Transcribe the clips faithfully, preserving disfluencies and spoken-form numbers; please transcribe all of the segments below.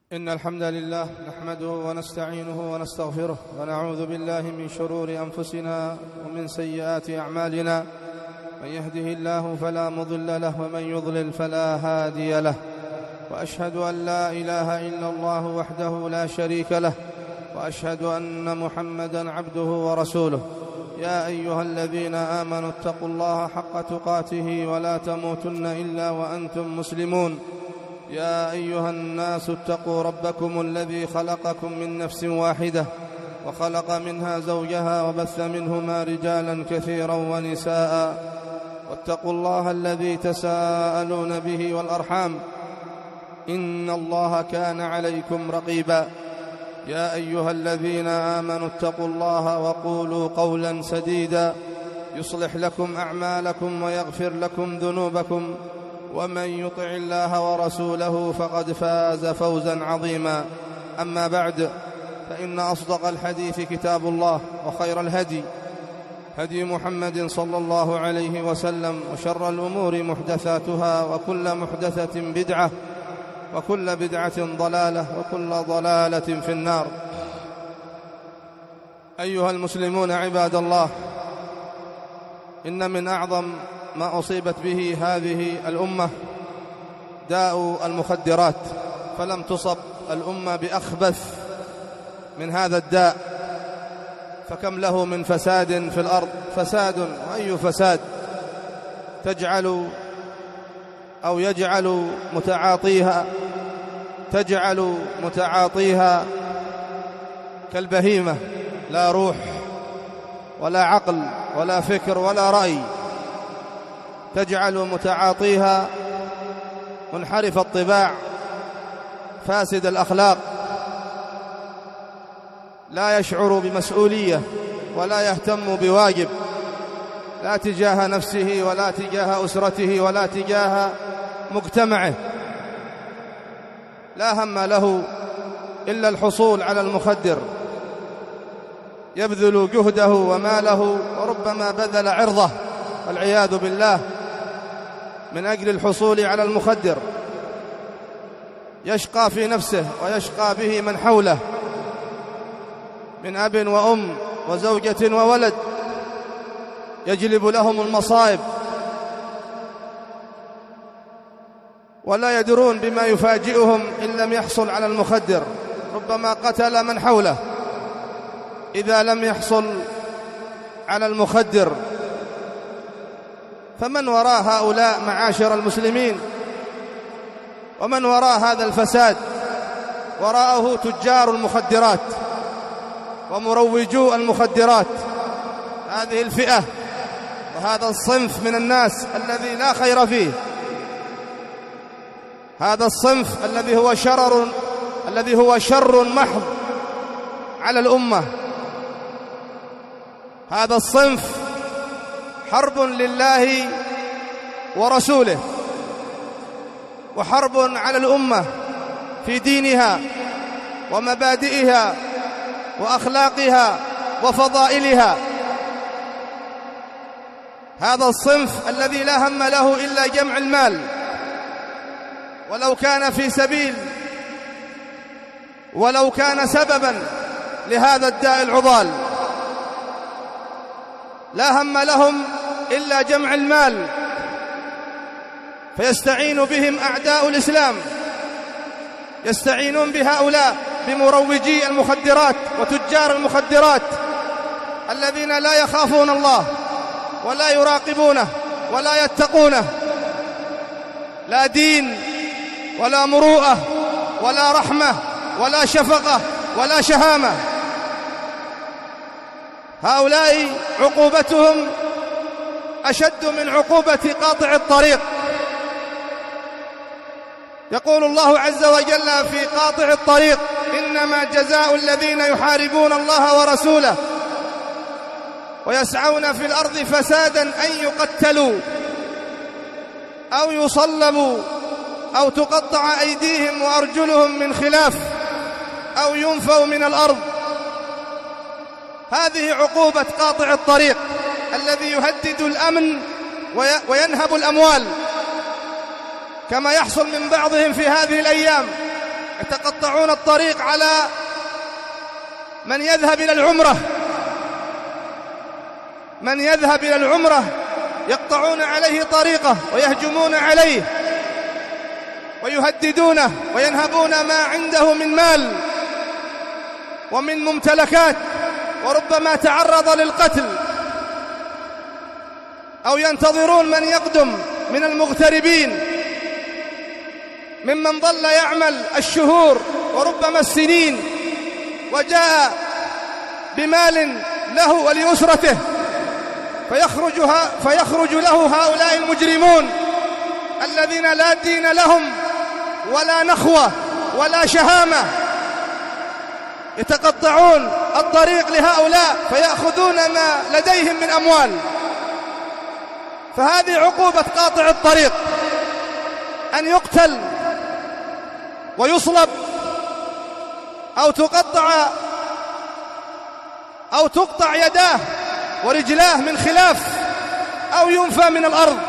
إن الحمد لله نحمده ونستعينه ونستغفره ونعوذ بالله من شرور أنفسنا ومن سيئات أعمالنا. من يهده الله فلا مضل له ومن يضلل فلا هادي له، وأشهد أن لا إله إلا الله وحده لا شريك له، وأشهد أن محمدًا عبده ورسوله. يا أيها الذين آمنوا اتقوا الله حق تقاته ولا تموتن إلا وأنتم مسلمون. يا أيها الناس اتقوا ربكم الذي خلقكم من نفس واحدة وخلق منها زوجها وبث منهما رجالا كثيرا ونساء، واتقوا الله الذي تساءلون به والأرحام، إن الله كان عليكم رقيبا. يا أيها الذين آمنوا اتقوا الله وقولوا قولا سديدا يصلح لكم أعمالكم ويغفر لكم ذنوبكم، ومن يطع الله ورسوله فقد فاز فوزا عظيما. أما بعد، فإن أصدق الحديث كتاب الله، وخير الهدي هدي محمد صلى الله عليه وسلم، وشر الأمور محدثاتها، وكل محدثة بدعة، وكل بدعة ضلالة، وكل ضلالة في النار. أيها المسلمون عباد الله، إن من أعظم ما أصيبت به هذه الأمة داء المخدرات، فلم تصب الأمة بأخبث من هذا الداء. فكم له من فساد في الأرض، فساد وأي فساد تجعل أو يجعل متعاطيها تجعل متعاطيها كالبهيمة، لا روح ولا عقل ولا فكر ولا رأي، تجعل متعاطيها منحرف الطباع فاسد الأخلاق، لا يشعر بمسؤولية ولا يهتم بواجب، لا تجاه نفسه ولا تجاه أسرته ولا تجاه مجتمعه، لا هم له إلا الحصول على المخدر، يبذل جهده وماله وربما بذل عرضه والعياذ بالله من أجل الحصول على المخدر، يشقى في نفسه ويشقى به من حوله من أب وأم وزوجة وولد، يجلب لهم المصائب ولا يدرون بما يفاجئهم إن لم يحصل على المخدر. ربما قتل من حوله إذا لم يحصل على المخدر. فمن وراء هؤلاء معاشر المسلمين، ومن وراء هذا الفساد؟ وراءه تجار المخدرات ومروجو المخدرات، هذه الفئة وهذا الصنف من الناس الذي لا خير فيه، هذا الصنف الذي هو شرر الذي هو شر محض على الأمة. هذا الصنف حرب لله ورسوله، وحرب على الأمة في دينها ومبادئها وأخلاقها وفضائلها. هذا الصنف الذي لا هم له إلا جمع المال، ولو كان في سبيل ولو كان سببا لهذا الداء العضال، لا هم لهم إلا جمع المال، فيستعين بهم أعداء الإسلام، يستعينون بهؤلاء بمروجي المخدرات وتجار المخدرات الذين لا يخافون الله ولا يراقبونه ولا يتقونه، لا دين ولا مروءة ولا رحمة ولا شفقة ولا شهامة. هؤلاء عقوبتهم أشد من عقوبة قاطع الطريق. يقول الله عز وجل في قاطع الطريق: إنما جزاء الذين يحاربون الله ورسوله ويسعون في الأرض فسادا أن يقتلوا أو يصلبوا أو تقطع أيديهم وأرجلهم من خلاف أو ينفوا من الأرض. هذه عقوبة قاطع الطريق الذي يهدد الأمن وينهب الأموال، كما يحصل من بعضهم في هذه الأيام يتقطعون الطريق على من يذهب إلى العمرة من يذهب إلى العمرة يقطعون عليه طريقه ويهجمون عليه ويهددونه وينهبون ما عنده من مال ومن ممتلكات، وربما تعرض للقتل، أو ينتظرون من يقدم من المغتربين ممن ظل يعمل الشهور وربما السنين وجاء بمال له ولأسرته، فيخرج, فيخرج له هؤلاء المجرمون الذين لا دين لهم ولا نخوة ولا شهامة، يتقطعون الطريق لهؤلاء فيأخذون ما لديهم من أموال. فهذه عقوبة قاطع الطريق، أن يقتل ويصلب أو تقطع أو تقطع يداه ورجلاه من خلاف أو ينفى من الأرض.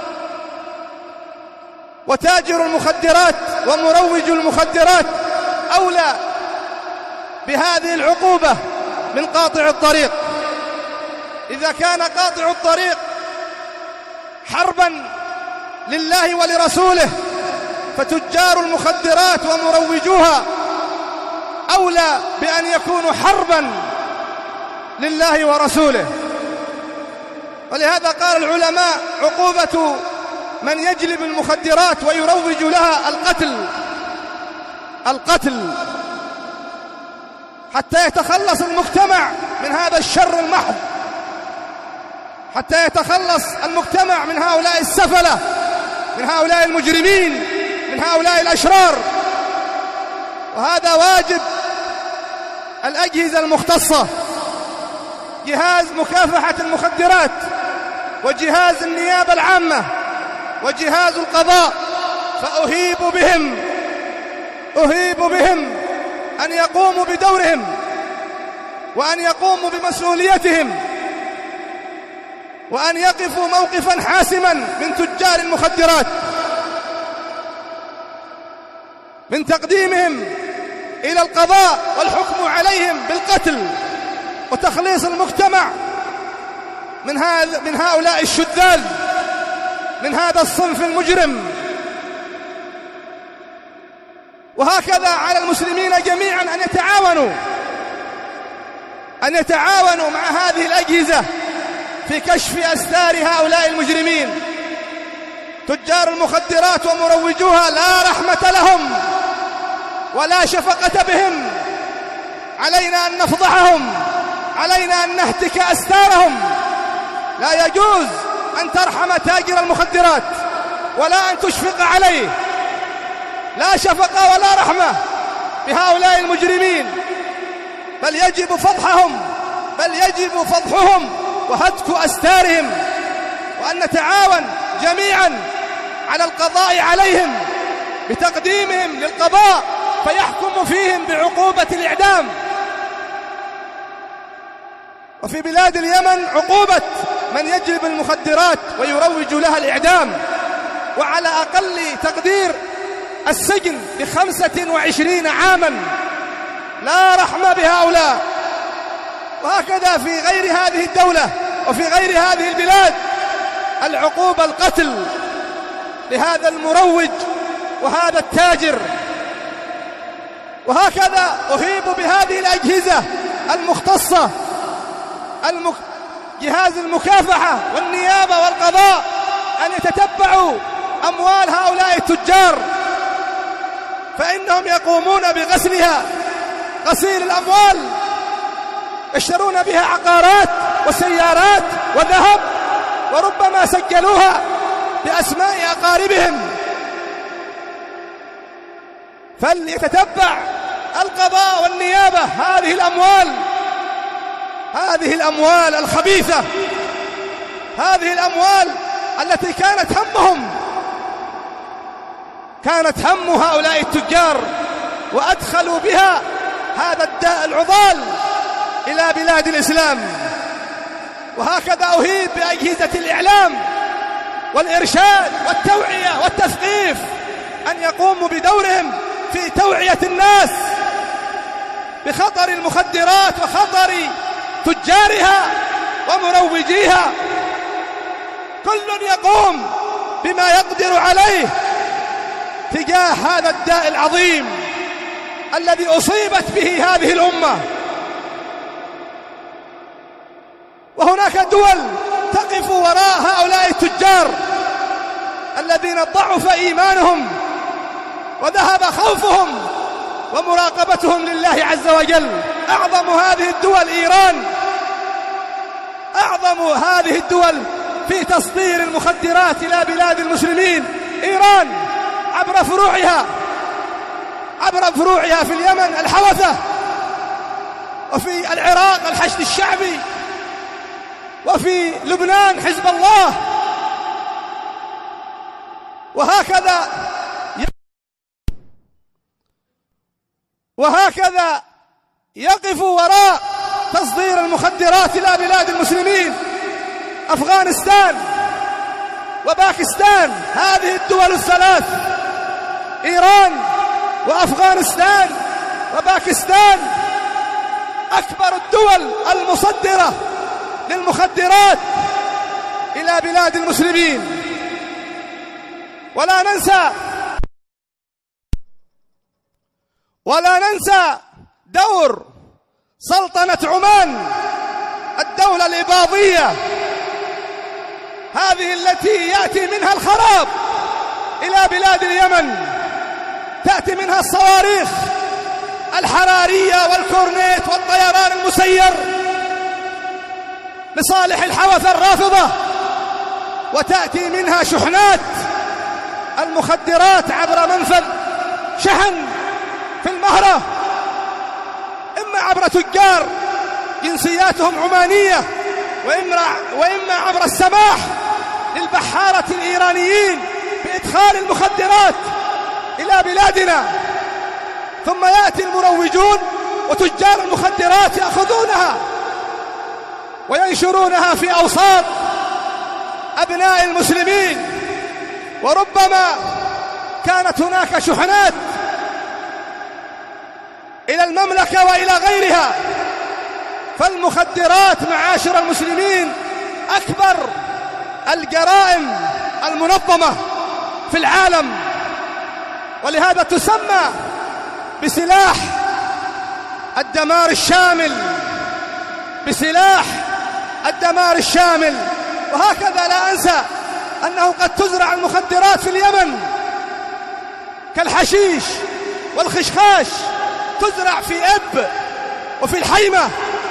وتاجر المخدرات ومروج المخدرات أولى بهذه العقوبة من قاطع الطريق. إذا كان قاطع الطريق حربا لله ولرسوله، فتجار المخدرات ومروجوها أولى بأن يكونوا حربا لله ورسوله. ولهذا قال العلماء عقوبة من يجلب المخدرات ويروج لها القتل القتل حتى يتخلص المجتمع من هذا الشر المحض، حتى يتخلص المجتمع من هؤلاء السفلة، من هؤلاء المجرمين، من هؤلاء الأشرار. وهذا واجب الأجهزة المختصة، جهاز مكافحة المخدرات وجهاز النيابة العامة وجهاز القضاء، فأهيب بهم أهيب بهم أن يقوموا بدورهم وأن يقوموا بمسؤوليتهم وأن يقفوا موقفا حاسما من تجار المخدرات، من تقديمهم إلى القضاء والحكم عليهم بالقتل وتخليص المجتمع من هذا من هؤلاء الشذاذ، من هذا الصنف المجرم. وهكذا على المسلمين جميعا أن يتعاونوا أن يتعاونوا مع هذه الأجهزة في كشف أستار هؤلاء المجرمين. تجار المخدرات ومروجوها لا رحمة لهم ولا شفقة بهم، علينا أن نفضحهم، علينا أن نهتك أستارهم. لا يجوز أن ترحم تاجر المخدرات ولا أن تشفق عليه، لا شفقة ولا رحمة بهؤلاء المجرمين، بل يجب فضحهم بل يجب فضحهم وهتك أستارهم، وأن نتعاون جميعا على القضاء عليهم بتقديمهم للقضاء فيحكم فيهم بعقوبة الإعدام. وفي بلاد اليمن عقوبة من يجلب المخدرات ويروج لها الإعدام، وعلى أقل تقدير السجن بخمسة وعشرين عاما، لا رحمة بهؤلاء. وهكذا في غير هذه الدولة وفي غير هذه البلاد العقوبة القتل لهذا المروج وهذا التاجر. وهكذا أهيب بهذه الأجهزة المختصة، المك... جهاز المكافحة والنيابة والقضاء، أن يتتبعوا أموال هؤلاء التجار، فإنهم يقومون بغسلها، غسيل الأموال، يشترون بها عقارات وسيارات وذهب، وربما سجلوها بأسماء أقاربهم. فليتتبع القضاء والنيابة هذه الأموال هذه الأموال الخبيثة، هذه الأموال التي كانت همهم كانت هم هؤلاء التجار، وأدخلوا بها هذا الداء العضال إلى بلاد الإسلام. وهكذا أهيب بأجهزة الإعلام والإرشاد والتوعية والتثقيف أن يقوموا بدورهم في توعية الناس بخطر المخدرات وخطر تجارها ومروجيها. كل يقوم بما يقدر عليه تجاه هذا الداء العظيم الذي أصيبت به هذه الأمة. وهناك دول تقف وراء هؤلاء التجار الذين ضعف إيمانهم وذهب خوفهم ومراقبتهم لله عز وجل. أعظم هذه الدول إيران، أعظم هذه الدول في تصدير المخدرات إلى بلاد المسلمين إيران عبر فروعها عبر فروعها في اليمن الحوثة، وفي العراق الحشد الشعبي، وفي لبنان حزب الله. وهكذا وهكذا يقف وراء تصدير المخدرات إلى بلاد المسلمين أفغانستان وباكستان. هذه الدول الثلاث إيران وأفغانستان وباكستان أكبر الدول المصدرة للمخدرات إلى بلاد المسلمين. ولا ننسى ولا ننسى دور سلطنة عمان، الدولة الإباضية هذه التي يأتي منها الخراب إلى بلاد اليمن، تأتي منها الصواريخ الحرارية والكورنيت والطيران المسير لصالح الحوثة الرافضة، وتأتي منها شحنات المخدرات عبر منفذ شحن في المهرة، إما عبر تجار جنسياتهم عمانية، وإما, وإما عبر السماح للبحارة الإيرانيين بإدخال المخدرات إلى بلادنا. ثم يأتي المروجون وتجار المخدرات يأخذونها وينشرونها في أوساط أبناء المسلمين. وربما كانت هناك شحنات إلى المملكة وإلى غيرها. فالمخدرات معاشر المسلمين أكبر الجرائم المنظمة في العالم، ولهذا تسمى بسلاح الدمار الشامل بسلاح الدمار الشامل. وهكذا لا أنسى أنه قد تزرع المخدرات في اليمن كالحشيش والخشخاش، تزرع في أب وفي الحيمة،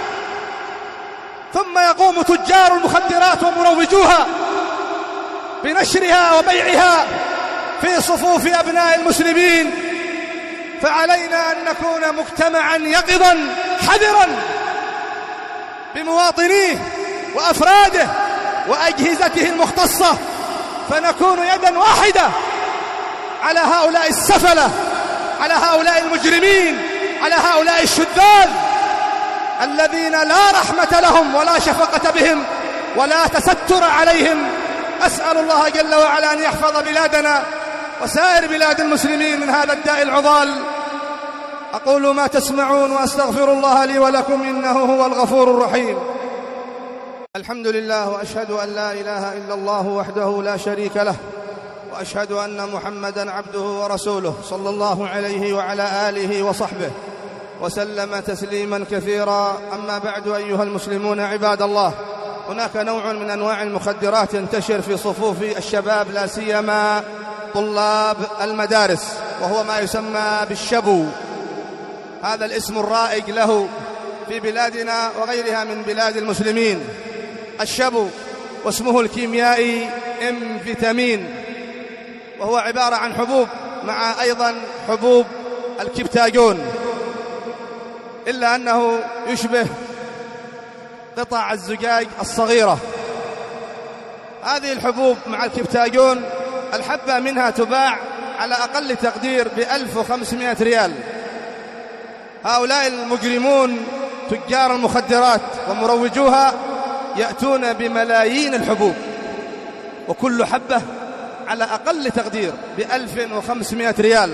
ثم يقوم تجار المخدرات ومروجوها بنشرها وبيعها في صفوف أبناء المسلمين. فعلينا أن نكون مجتمعا يقظا حذرا بمواطنيه وأفراده وأجهزته المختصة، فنكون يدا واحدة على هؤلاء السفلة، على هؤلاء المجرمين، على هؤلاء الشذاذ الذين لا رحمة لهم ولا شفقة بهم ولا تستر عليهم. أسأل الله جل وعلا أن يحفظ بلادنا وسائر بلاد المسلمين من هذا الداء العضال. أقول ما تسمعون وأستغفر الله لي ولكم إنه هو الغفور الرحيم. الحمد لله، وأشهد أن لا إله إلا الله وحده لا شريك له، وأشهد أن محمدًا عبده ورسوله صلى الله عليه وعلى آله وصحبه وسلم تسليما كثيرا. أما بعد، أيها المسلمون عباد الله، هناك نوع من أنواع المخدرات ينتشر في صفوف الشباب، لا سيما طلاب المدارس، وهو ما يسمى بالشبو. هذا الاسم الرائج له في بلادنا وغيرها من بلاد المسلمين، الشبو، واسمه الكيميائي امفيتامين، وهو عبارة عن حبوب مع أيضا حبوب الكبتاجون، إلا أنه يشبه قطع الزجاج الصغيرة. هذه الحبوب مع الكبتاجون الحبة منها تباع على أقل تقدير بألف وخمسمائة ريال. هؤلاء المجرمون تجار المخدرات ومروجوها يأتون بملايين الحبوب، وكل حبة على أقل تقدير بألف وخمسمائة ريال.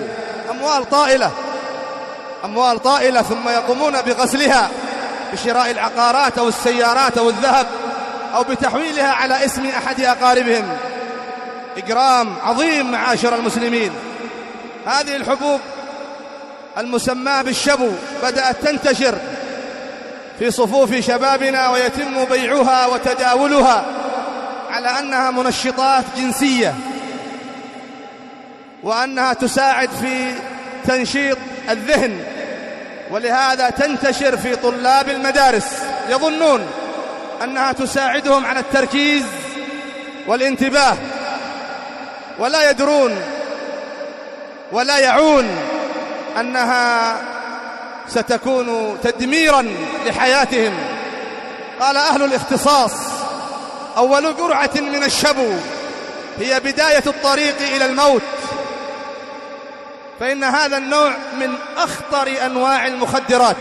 أموال طائلة أموال طائلة ثم يقومون بغسلها بشراء العقارات أو السيارات أو الذهب أو بتحويلها على اسم أحد أقاربهم. إجرام عظيم معاشر المسلمين. هذه الحبوب المسماة بالشبو بدأت تنتشر في صفوف شبابنا ويتم بيعها وتداولها على أنها منشطات جنسية وأنها تساعد في تنشيط الذهن، ولهذا تنتشر في طلاب المدارس يظنون أنها تساعدهم على التركيز والانتباه، ولا يدرون ولا يعون أنها ستكون تدميرا لحياتهم. قال أهل الاختصاص: أول جرعة من الشبو هي بداية الطريق إلى الموت، فإن هذا النوع من أخطر أنواع المخدرات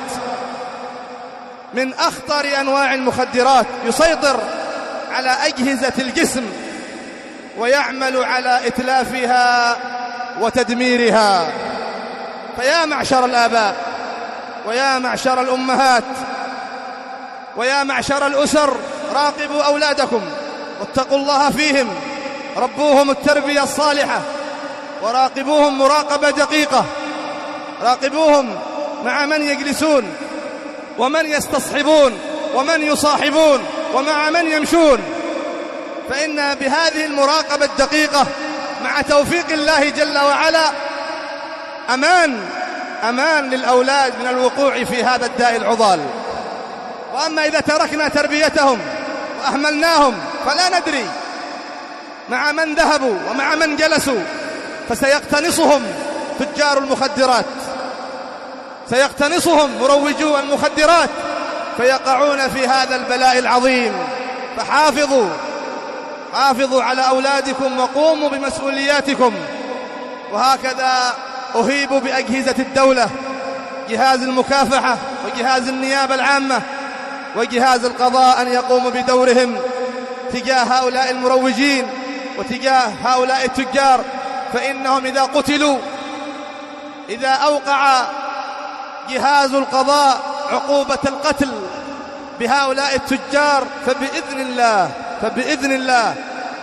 من أخطر أنواع المخدرات يسيطر على أجهزة الجسم ويعمل على إتلافها وتدميرها. فيا معشر الآباء ويا معشر الأمهات ويا معشر الأسر، راقبوا أولادكم واتقوا الله فيهم، ربوهم التربية الصالحة وراقبوهم مراقبة دقيقة، راقبوهم مع من يجلسون ومن يستصحبون ومن يصاحبون ومع من يمشون، فإن بهذه المراقبة الدقيقة مع توفيق الله جل وعلا أمان أمان للأولاد من الوقوع في هذا الداء العضال. وأما إذا تركنا تربيتهم وأهملناهم فلا ندري مع من ذهبوا ومع من جلسوا، فسيقتنصهم تجار المخدرات، سيقتنصهم مروجو المخدرات فيقعون في هذا البلاء العظيم. فحافظوا حافظوا على أولادكم وقوموا بمسؤولياتكم. وهكذا أهيب بأجهزة الدولة، جهاز المكافحة وجهاز النيابة العامة وجهاز القضاء، أن يقوموا بدورهم تجاه هؤلاء المروجين وتجاه هؤلاء التجار، فإنهم إذا قتلوا، إذا أوقع جهاز القضاء عقوبة القتل بهؤلاء التجار، فبإذن الله فبإذن الله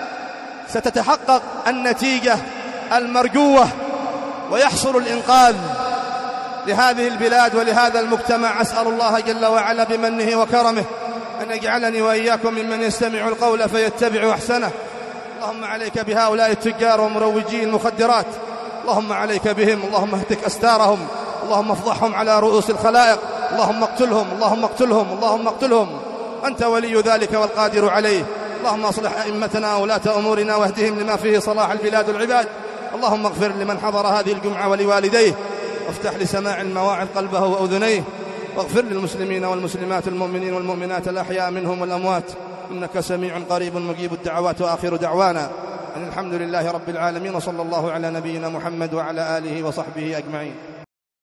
ستتحقق النتيجة المرجوة ويحصل الإنقاذ لهذه البلاد ولهذا المجتمع. أسأل الله جل وعلا بمنه وكرمه أن يجعلني وإياكم ممن يستمع القول فيتبع أحسنه. اللهم عليك بهؤلاء التجار ومروجي المخدرات، اللهم عليك بهم، اللهم اهتك أستارهم، اللهم افضحهم على رؤوس الخلائق، اللهم اقتلهم اللهم اقتلهم اللهم اقتلهم، أنت ولي ذلك والقادر عليه. اللهم اصلح أئمتنا وولاة أمورنا واهدهم لما فيه صلاح البلاد والعباد. اللهم اغفر لمن حضر هذه الجمعة ولوالديه، وافتح لسماع المواعظ قلبه وأذنيه، واغفر للمسلمين والمسلمات المؤمنين والمؤمنات الأحياء منهم والأموات، إنك سميع قريب مجيب الدعوات. وآخر دعوانا أن الحمد لله رب العالمين، وصلى الله على نبينا محمد وعلى آله وصحبه أجمعين.